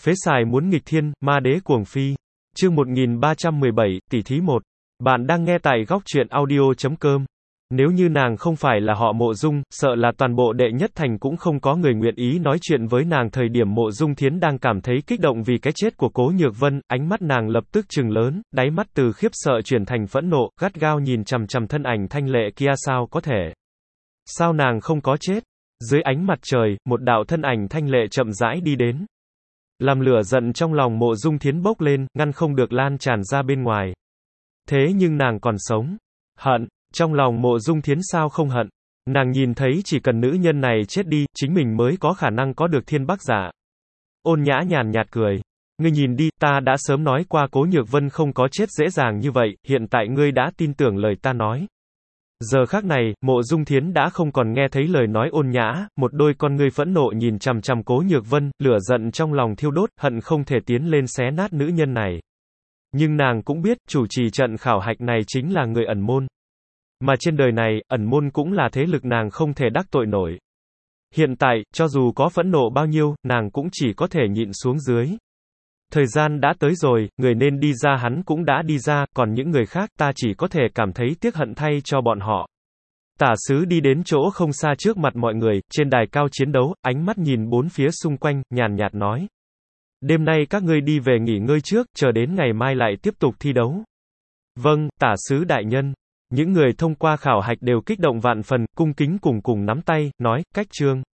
Phế xài muốn nghịch thiên, ma đế cuồng phi. Chương 1317, tỷ thí 1. Bạn đang nghe tại góc truyện audio.com. Nếu như nàng không phải là họ Mộ Dung, sợ là toàn bộ đệ nhất thành cũng không có người nguyện ý nói chuyện với nàng. Thời điểm Mộ Dung Thiến đang cảm thấy kích động vì cái chết của Cố Nhược Vân, ánh mắt nàng lập tức trừng lớn, đáy mắt từ khiếp sợ chuyển thành phẫn nộ, gắt gao nhìn chằm chằm thân ảnh thanh lệ kia. Sao có thể? Sao nàng không có chết? Dưới ánh mặt trời, một đạo thân ảnh thanh lệ chậm rãi đi đến. Làm lửa giận trong lòng Mộ Dung Thiến bốc lên, ngăn không được lan tràn ra bên ngoài. Thế nhưng nàng còn sống. Hận. Trong lòng Mộ Dung Thiến sao không hận. Nàng nhìn thấy chỉ cần nữ nhân này chết đi, chính mình mới có khả năng có được thiên bắc giả. Ôn Nhã nhàn nhạt cười. Ngươi nhìn đi, ta đã sớm nói qua Cố Nhược Vân không có chết dễ dàng như vậy, hiện tại ngươi đã tin tưởng lời ta nói. Giờ khắc này, Mộ Dung Thiến đã không còn nghe thấy lời nói Ôn Nhã, một đôi con ngươi phẫn nộ nhìn chằm chằm Cố Nhược Vân, lửa giận trong lòng thiêu đốt, hận không thể tiến lên xé nát nữ nhân này. Nhưng nàng cũng biết, chủ trì trận khảo hạch này chính là người ẩn môn. Mà trên đời này, ẩn môn cũng là thế lực nàng không thể đắc tội nổi. Hiện tại, cho dù có phẫn nộ bao nhiêu, nàng cũng chỉ có thể nhịn xuống dưới. Thời gian đã tới rồi, người nên đi ra hắn cũng đã đi ra, còn những người khác ta chỉ có thể cảm thấy tiếc hận thay cho bọn họ. Tả sứ đi đến chỗ không xa trước mặt mọi người, trên đài cao chiến đấu, ánh mắt nhìn bốn phía xung quanh, nhàn nhạt nói. Đêm nay các ngươi đi về nghỉ ngơi trước, chờ đến ngày mai lại tiếp tục thi đấu. Vâng, tả sứ đại nhân. Những người thông qua khảo hạch đều kích động vạn phần, cung kính cùng nắm tay, nói, cách trương.